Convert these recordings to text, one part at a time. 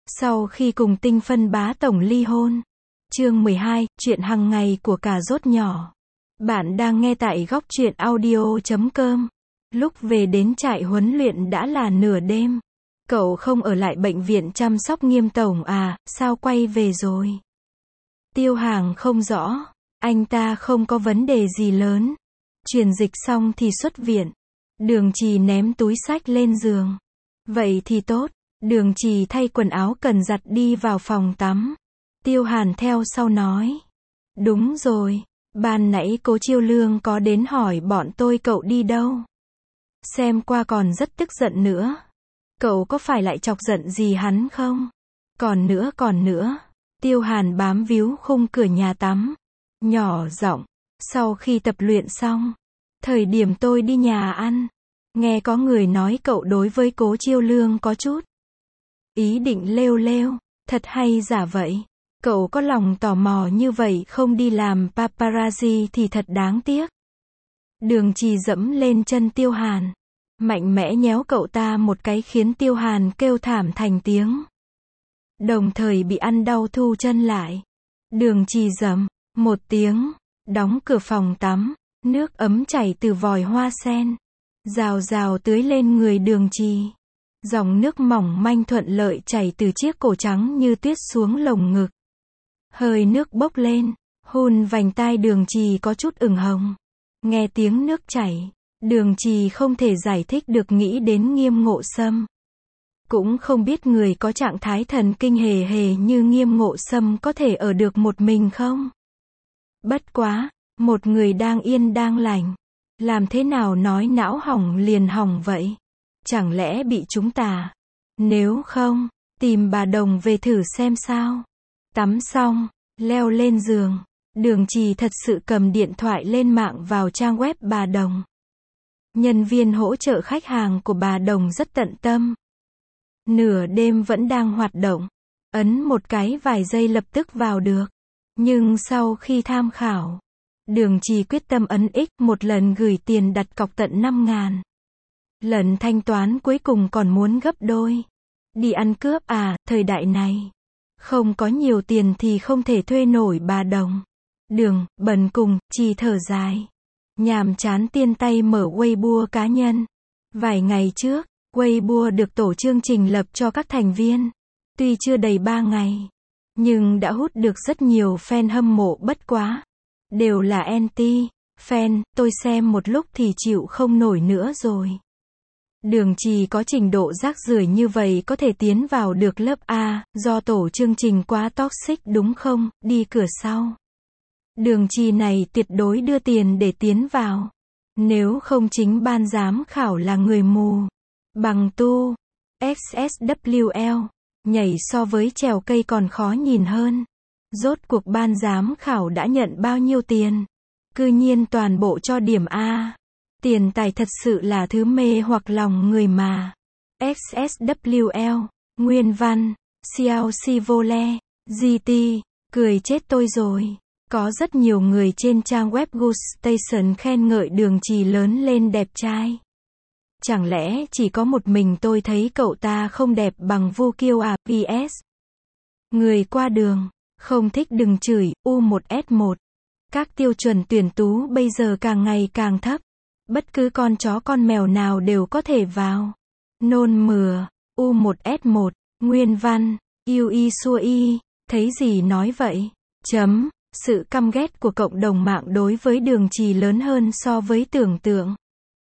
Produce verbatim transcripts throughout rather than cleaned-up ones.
Sau khi cùng Tinh Phân bá tổng ly hôn. Chương mười hai, chuyện hàng ngày của cà rốt nhỏ. Bạn đang nghe tại góc truyện audio chấm com. Lúc về đến trại huấn luyện đã là nửa đêm. Cậu không ở lại bệnh viện chăm sóc Nghiêm tổng à, sao quay về rồi? Tiêu Hàng không rõ, anh ta không có vấn đề gì lớn. Truyền dịch xong thì xuất viện. Đường Trì ném túi xách lên giường. Vậy thì tốt. Đường Trì thay quần áo cần giặt đi vào phòng tắm. Tiêu Hàn theo sau nói. Đúng rồi, ban nãy Cố Chiêu Lương có đến hỏi bọn tôi cậu đi đâu. Xem qua còn rất tức giận nữa. Cậu có phải lại chọc giận gì hắn không? Còn nữa còn nữa. Tiêu Hàn bám víu khung cửa nhà tắm. Nhỏ giọng. Sau khi tập luyện xong. Thời điểm tôi đi nhà ăn. Nghe có người nói cậu đối với Cố Chiêu Lương có chút ý định lêu lêu, thật hay giả vậy? Cậu có lòng tò mò như vậy không đi làm paparazzi thì thật đáng tiếc. Đường Trì dẫm lên chân Tiêu Hàn. Mạnh mẽ nhéo cậu ta một cái khiến Tiêu Hàn kêu thảm thành tiếng. Đồng thời bị ăn đau thu chân lại. Đường Trì dầm, một tiếng, đóng cửa phòng tắm, nước ấm chảy từ vòi hoa sen. Rào rào tưới lên người Đường Trì. Dòng nước mỏng manh thuận lợi chảy từ chiếc cổ trắng như tuyết xuống lồng ngực. Hơi nước bốc lên, hun vành tai Đường Trì có chút ửng hồng. Nghe tiếng nước chảy, Đường Trì không thể giải thích được nghĩ đến Nghiêm Ngộ Sâm. Cũng không biết người có trạng thái thần kinh hề hề như Nghiêm Ngộ Sâm có thể ở được một mình không? Bất quá, một người đang yên đang lành. Làm thế nào nói não hỏng liền hỏng vậy? Chẳng lẽ bị chúng ta? Nếu không, tìm bà Đồng về thử xem sao. Tắm xong, leo lên giường. Đường Trì thật sự cầm điện thoại lên mạng vào trang web bà Đồng. Nhân viên hỗ trợ khách hàng của bà Đồng rất tận tâm. Nửa đêm vẫn đang hoạt động. Ấn một cái vài giây lập tức vào được. Nhưng sau khi tham khảo, Đường Trì quyết tâm ấn X một lần gửi tiền đặt cọc tận năm ngàn. Lần thanh toán cuối cùng còn muốn gấp đôi. Đi ăn cướp à, thời đại này. Không có nhiều tiền thì không thể thuê nổi bà Đồng. Đường, bần cùng, Trì thở dài. Nhàm chán tiên tay mở Weibo cá nhân. Vài ngày trước, Weibo được tổ chương trình lập cho các thành viên. Tuy chưa đầy ba ngày, nhưng đã hút được rất nhiều fan hâm mộ bất quá. Đều là anti, fan, tôi xem một lúc thì chịu không nổi nữa rồi. Đường Trì có trình độ rác rưởi như vậy có thể tiến vào được lớp A, do tổ chương trình quá toxic đúng không, đi cửa sau. Đường Trì này tuyệt đối đưa tiền để tiến vào. Nếu không chính ban giám khảo là người mù. Bằng tu, ét ét vê lờ, nhảy so với trèo cây còn khó nhìn hơn. Rốt cuộc ban giám khảo đã nhận bao nhiêu tiền? Cư nhiên toàn bộ cho điểm A. Tiền tài thật sự là thứ mê hoặc lòng người mà. ét ét vê lờ, Nguyên Văn, Xiao Si Vô Le, giê tê, cười chết tôi rồi. Có rất nhiều người trên trang web Good Station khen ngợi Đường Trì lớn lên đẹp trai. Chẳng lẽ chỉ có một mình tôi thấy cậu ta không đẹp bằng Vu Kiêu à? pê ét. Người qua đường, không thích đừng chửi, u một ét một. Các tiêu chuẩn tuyển tú bây giờ càng ngày càng thấp. Bất cứ con chó con mèo nào đều có thể vào. Nôn mửa, u một ét một, Nguyên Văn, yêu y xua y, thấy gì nói vậy. Chấm, sự căm ghét của cộng đồng mạng đối với Đường Trì lớn hơn so với tưởng tượng.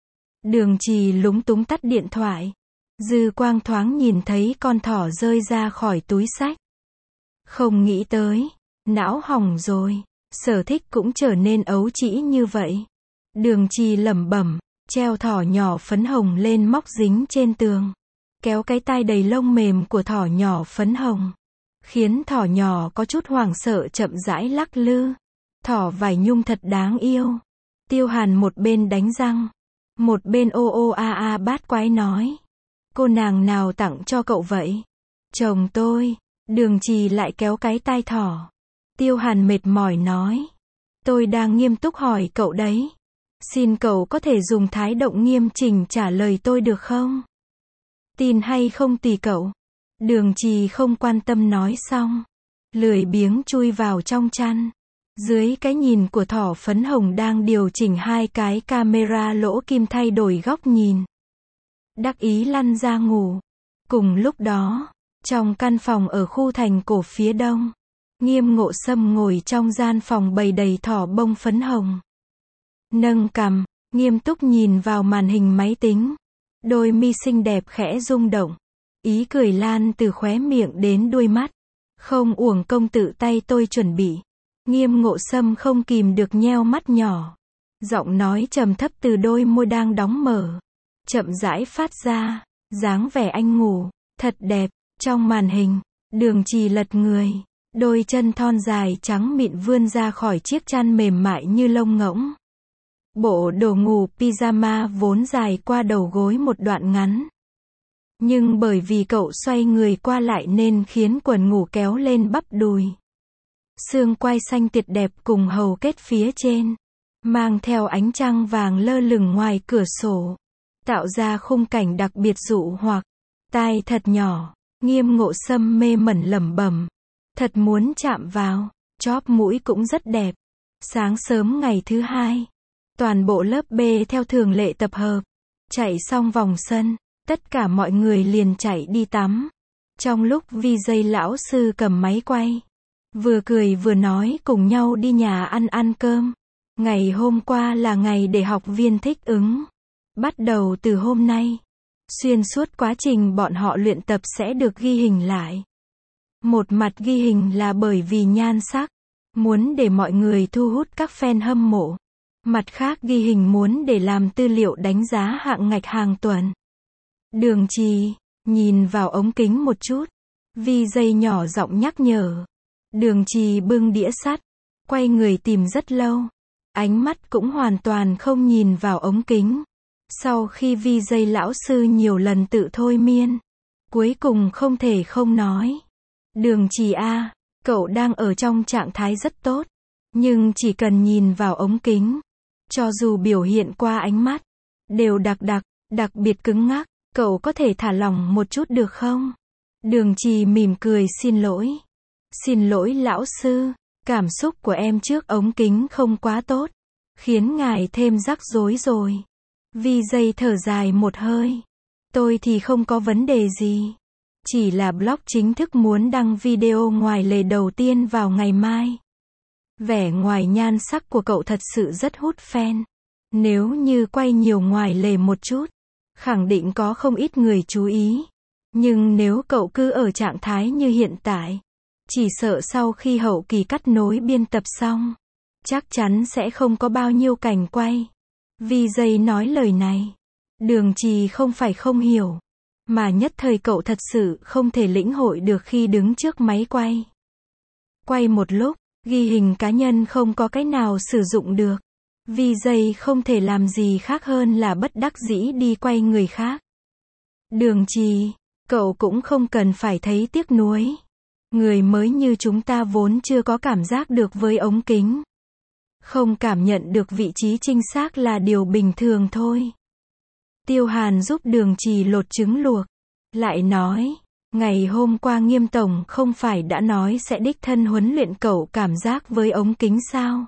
Đường Trì lúng túng tắt điện thoại. Dư quang thoáng nhìn thấy con thỏ rơi ra khỏi túi xách. Không nghĩ tới, não hỏng rồi, sở thích cũng trở nên ấu trĩ như vậy. Đường Trì lẩm bẩm, treo thỏ nhỏ phấn hồng lên móc dính trên tường. Kéo cái tai đầy lông mềm của thỏ nhỏ phấn hồng. Khiến thỏ nhỏ có chút hoảng sợ chậm rãi lắc lư. Thỏ vải nhung thật đáng yêu. Tiêu Hàn một bên đánh răng. Một bên ô ô a a bát quái nói. Cô nàng nào tặng cho cậu vậy? Chồng tôi. Đường Trì lại kéo cái tai thỏ. Tiêu Hàn mệt mỏi nói. Tôi đang nghiêm túc hỏi cậu đấy. Xin cậu có thể dùng thái độ nghiêm chỉnh trả lời tôi được không? Tin hay không tùy cậu. Đường Trì không quan tâm nói xong. Lười biếng chui vào trong chăn. Dưới cái nhìn của thỏ phấn hồng đang điều chỉnh hai cái camera lỗ kim thay đổi góc nhìn. Đắc ý lăn ra ngủ. Cùng lúc đó, trong căn phòng ở khu thành cổ phía đông, Nghiêm Ngộ Sâm ngồi trong gian phòng bày đầy thỏ bông phấn hồng. Nâng cằm, nghiêm túc nhìn vào màn hình máy tính. Đôi mi xinh đẹp khẽ rung động. Ý cười lan từ khóe miệng đến đuôi mắt. Không uổng công tự tay tôi chuẩn bị. Nghiêm Ngộ Sâm không kìm được nheo mắt nhỏ. Giọng nói trầm thấp từ đôi môi đang đóng mở. Chậm rãi phát ra. Dáng vẻ anh ngủ. Thật đẹp. Trong màn hình, Đường Trì lật người. Đôi chân thon dài trắng mịn vươn ra khỏi chiếc chăn mềm mại như lông ngỗng. Bộ đồ ngủ pyjama vốn dài qua đầu gối một đoạn ngắn. Nhưng bởi vì cậu xoay người qua lại nên khiến quần ngủ kéo lên bắp đùi. Xương quai xanh tuyệt đẹp cùng hầu kết phía trên. Mang theo ánh trăng vàng lơ lửng ngoài cửa sổ. Tạo ra khung cảnh đặc biệt dụ hoặc. Tai thật nhỏ. Nghiêm Ngộ Sâm mê mẩn lẩm bẩm. Thật muốn chạm vào. Chóp mũi cũng rất đẹp. Sáng sớm ngày thứ hai. Toàn bộ lớp B theo thường lệ tập hợp. Chạy xong vòng sân. Tất cả mọi người liền chạy đi tắm. Trong lúc vi gi lão sư cầm máy quay. Vừa cười vừa nói cùng nhau đi nhà ăn ăn cơm. Ngày hôm qua là ngày để học viên thích ứng. Bắt đầu từ hôm nay. Xuyên suốt quá trình bọn họ luyện tập sẽ được ghi hình lại. Một mặt ghi hình là bởi vì nhan sắc. Muốn để mọi người thu hút các fan hâm mộ. Mặt khác ghi hình muốn để làm tư liệu đánh giá hạng ngạch hàng tuần. Đường Trì, nhìn vào ống kính một chút. vi gi nhỏ giọng nhắc nhở. Đường Trì bưng đĩa sắt. Quay người tìm rất lâu. Ánh mắt cũng hoàn toàn không nhìn vào ống kính. Sau khi vi gi lão sư nhiều lần tự thôi miên. Cuối cùng không thể không nói. Đường Trì a, cậu đang ở trong trạng thái rất tốt. Nhưng chỉ cần nhìn vào ống kính. Cho dù biểu hiện qua ánh mắt. Đều đặc đặc, đặc biệt cứng ngắc. Cậu có thể thả lỏng một chút được không? Đường Trì mỉm cười xin lỗi. Xin lỗi lão sư. Cảm xúc của em trước ống kính không quá tốt. Khiến ngài thêm rắc rối rồi. vi gi thở dài một hơi. Tôi thì không có vấn đề gì. Chỉ là blog chính thức muốn đăng video ngoài lề đầu tiên vào ngày mai. Vẻ ngoài nhan sắc của cậu thật sự rất hút fan. Nếu như quay nhiều ngoài lề một chút, khẳng định có không ít người chú ý. Nhưng nếu cậu cứ ở trạng thái như hiện tại, chỉ sợ sau khi hậu kỳ cắt nối biên tập xong, chắc chắn sẽ không có bao nhiêu cảnh quay. vi gi nói lời này. Đường Trì không phải không hiểu. Mà nhất thời cậu thật sự không thể lĩnh hội được khi đứng trước máy quay. Quay một lúc, ghi hình cá nhân không có cái nào sử dụng được. vi gi không thể làm gì khác hơn là bất đắc dĩ đi quay người khác. Đường Trì, cậu cũng không cần phải thấy tiếc nuối. Người mới như chúng ta vốn chưa có cảm giác được với ống kính. Không cảm nhận được vị trí chính xác là điều bình thường thôi. Tiêu Hàn giúp Đường Trì lột trứng luộc. Lại nói, ngày hôm qua Nghiêm tổng không phải đã nói sẽ đích thân huấn luyện cậu cảm giác với ống kính sao?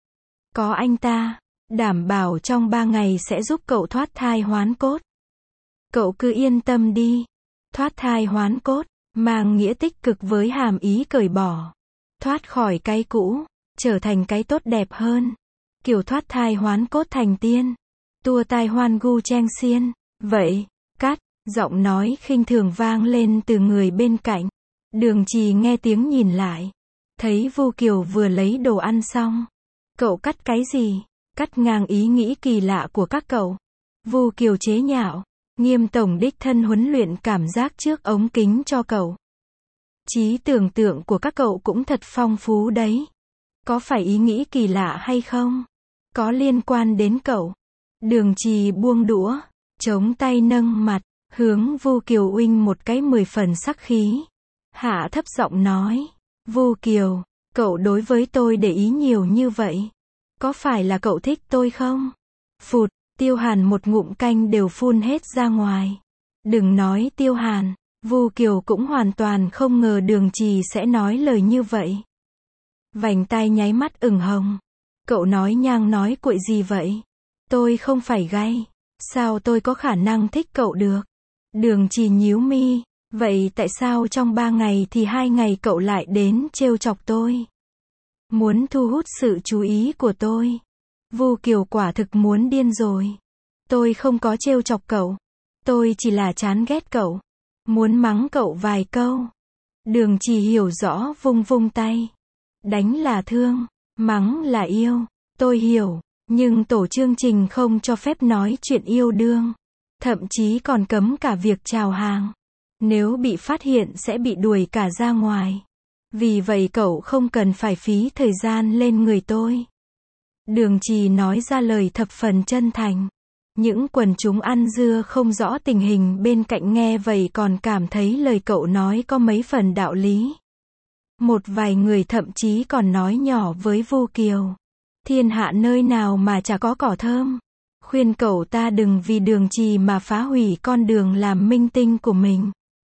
Có anh ta, đảm bảo trong ba ngày sẽ giúp cậu thoát thai hoán cốt. Cậu cứ yên tâm đi. Thoát thai hoán cốt, mang nghĩa tích cực với hàm ý cởi bỏ. Thoát khỏi cái cũ, trở thành cái tốt đẹp hơn. Kiểu thoát thai hoán cốt thành tiên. Tua tai hoan gu chen xiên. Vậy, cắt, giọng nói khinh thường vang lên từ người bên cạnh. Đường Trì nghe tiếng nhìn lại. Thấy Vu Kiều vừa lấy đồ ăn xong. Cậu cắt cái gì? Cắt ngang ý nghĩ kỳ lạ của các cậu. Vu Kiều chế nhạo. Nghiêm tổng đích thân huấn luyện cảm giác trước ống kính cho cậu. Trí tưởng tượng của các cậu cũng thật phong phú đấy. Có phải ý nghĩ kỳ lạ hay không? Có liên quan đến cậu. Đường Trì buông đũa, chống tay nâng mặt, hướng Vu Kiều uinh một cái mười phần sắc khí. Hạ thấp giọng nói. Vu Kiều, cậu đối với tôi để ý nhiều như vậy. Có phải là cậu thích tôi không? Phụt, Tiêu Hàn một ngụm canh đều phun hết ra ngoài. Đừng nói Tiêu Hàn, Vu Kiều cũng hoàn toàn không ngờ Đường Trì sẽ nói lời như vậy. Vành tai nháy mắt ửng hồng. Cậu nói nhang nói cuội gì vậy? Tôi không phải gay. Sao tôi có khả năng thích cậu được? Đường Trì nhíu mi. Vậy tại sao trong ba ngày thì hai ngày cậu lại đến trêu chọc tôi? Muốn thu hút sự chú ý của tôi. Vu Kiều quả thực muốn điên rồi. Tôi không có trêu chọc cậu. Tôi chỉ là chán ghét cậu. Muốn mắng cậu vài câu. Đường Trì hiểu rõ vung vung tay. Đánh là thương, mắng là yêu. Tôi hiểu, nhưng tổ chương trình không cho phép nói chuyện yêu đương. Thậm chí còn cấm cả việc chào hàng. Nếu bị phát hiện sẽ bị đuổi cả ra ngoài. Vì vậy cậu không cần phải phí thời gian lên người tôi. Đường Trì nói ra lời thập phần chân thành. Những quần chúng ăn dưa không rõ tình hình bên cạnh nghe vậy còn cảm thấy lời cậu nói có mấy phần đạo lý. Một vài người thậm chí còn nói nhỏ với Vu Kiều. Thiên hạ nơi nào mà chả có cỏ thơm. Khuyên cậu ta đừng vì Đường Trì mà phá hủy con đường làm minh tinh của mình.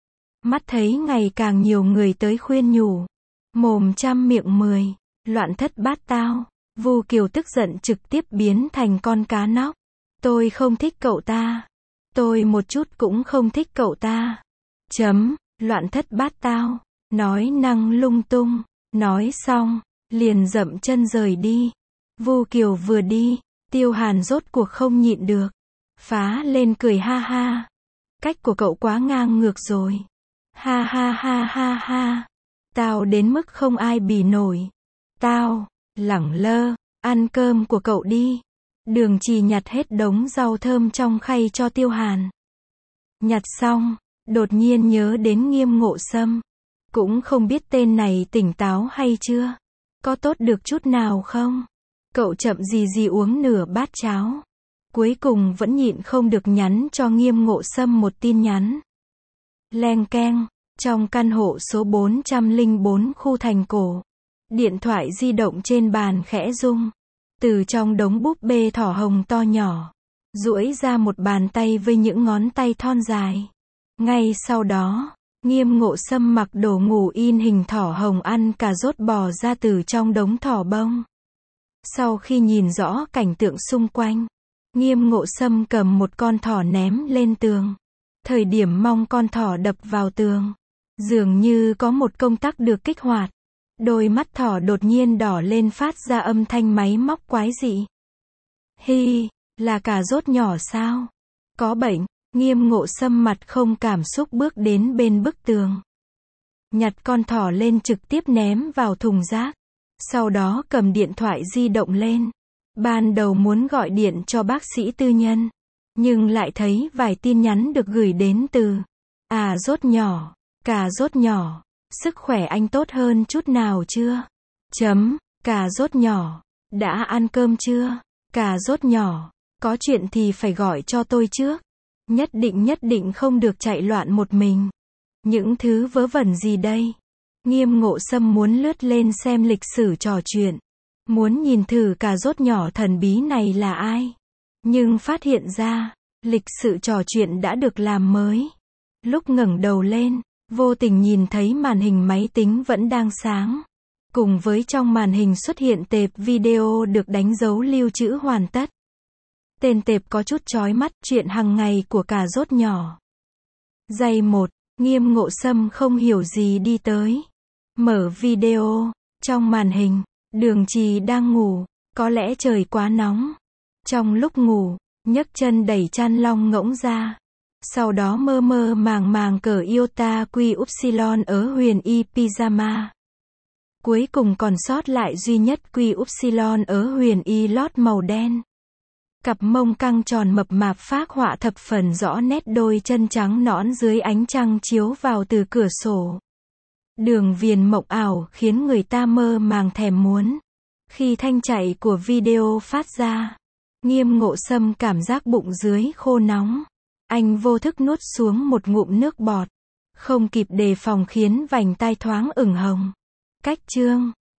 Mắt thấy ngày càng nhiều người tới khuyên nhủ. Mồm trăm miệng mười, loạn thất bát tao. Vu Kiều tức giận trực tiếp biến thành con cá nóc. Tôi không thích cậu ta. Tôi một chút cũng không thích cậu ta. Chấm, loạn thất bát tao. Nói năng lung tung. Nói xong, liền dậm chân rời đi. Vu Kiều vừa đi, Tiêu Hàn rốt cuộc không nhịn được. Phá lên cười ha ha. Cách của cậu quá ngang ngược rồi. Ha ha ha ha ha. Tao đến mức không ai bì nổi. Tao, lẳng lơ, ăn cơm của cậu đi. Đường Trì nhặt hết đống rau thơm trong khay cho Tiêu Hàn. Nhặt xong, đột nhiên nhớ đến Nghiêm Ngộ Sâm. Cũng không biết tên này tỉnh táo hay chưa. Có tốt được chút nào không? Cậu chậm gì gì uống nửa bát cháo. Cuối cùng vẫn nhịn không được nhắn cho Nghiêm Ngộ Sâm một tin nhắn. Leng keng, trong căn hộ số bốn trăm lẻ bốn khu Thành Cổ. Điện thoại di động trên bàn khẽ rung. Từ trong đống búp bê thỏ hồng to nhỏ, duỗi ra một bàn tay với những ngón tay thon dài. Ngay sau đó, Nghiêm Ngộ Sâm mặc đồ ngủ in hình thỏ hồng ăn cà rốt bò ra từ trong đống thỏ bông. Sau khi nhìn rõ cảnh tượng xung quanh, Nghiêm Ngộ Sâm cầm một con thỏ ném lên tường. Thời điểm mong con thỏ đập vào tường, dường như có một công tắc được kích hoạt. Đôi mắt thỏ đột nhiên đỏ lên phát ra âm thanh máy móc quái dị. Hi, là cà rốt nhỏ sao? Có bệnh. Nghiêm Ngộ Sâm mặt không cảm xúc bước đến bên bức tường. Nhặt con thỏ lên trực tiếp ném vào thùng rác. Sau đó cầm điện thoại di động lên. Ban đầu muốn gọi điện cho bác sĩ tư nhân. Nhưng lại thấy vài tin nhắn được gửi đến từ. À rốt nhỏ, cà rốt nhỏ. Sức khỏe anh tốt hơn chút nào chưa? Chấm, cà rốt nhỏ. Đã ăn cơm chưa? Cà rốt nhỏ. Có chuyện thì phải gọi cho tôi trước. Nhất định nhất định không được chạy loạn một mình. Những thứ vớ vẩn gì đây? Nghiêm Ngộ Sâm muốn lướt lên xem lịch sử trò chuyện. Muốn nhìn thử cà rốt nhỏ thần bí này là ai. Nhưng phát hiện ra, lịch sử trò chuyện đã được làm mới. Lúc ngẩng đầu lên, vô tình nhìn thấy màn hình máy tính vẫn đang sáng. Cùng với trong màn hình xuất hiện tệp video được đánh dấu lưu trữ hoàn tất. Tên tệp có chút chói mắt, chuyện hàng ngày của cà rốt nhỏ. Giây một, Nghiêm Ngộ Sâm không hiểu gì đi tới. Mở video, trong màn hình, Đường Trì đang ngủ, có lẽ trời quá nóng. Trong lúc ngủ, nhấc chân đẩy chăn long ngỗng ra. Sau đó mơ mơ màng màng cởi iota quy upsilon ở huyền y pyjama. Cuối cùng còn sót lại duy nhất quy upsilon ở huyền y lót màu đen. Cặp mông căng tròn mập mạp phác họa thập phần rõ nét đôi chân trắng nõn dưới ánh trăng chiếu vào từ cửa sổ. Đường viền mộng ảo khiến người ta mơ màng thèm muốn. Khi thanh chạy của video phát ra, Nghiêm Ngộ Sâm cảm giác bụng dưới khô nóng. Anh vô thức nuốt xuống một ngụm nước bọt. Không kịp đề phòng khiến vành tai thoáng ửng hồng. Cách chương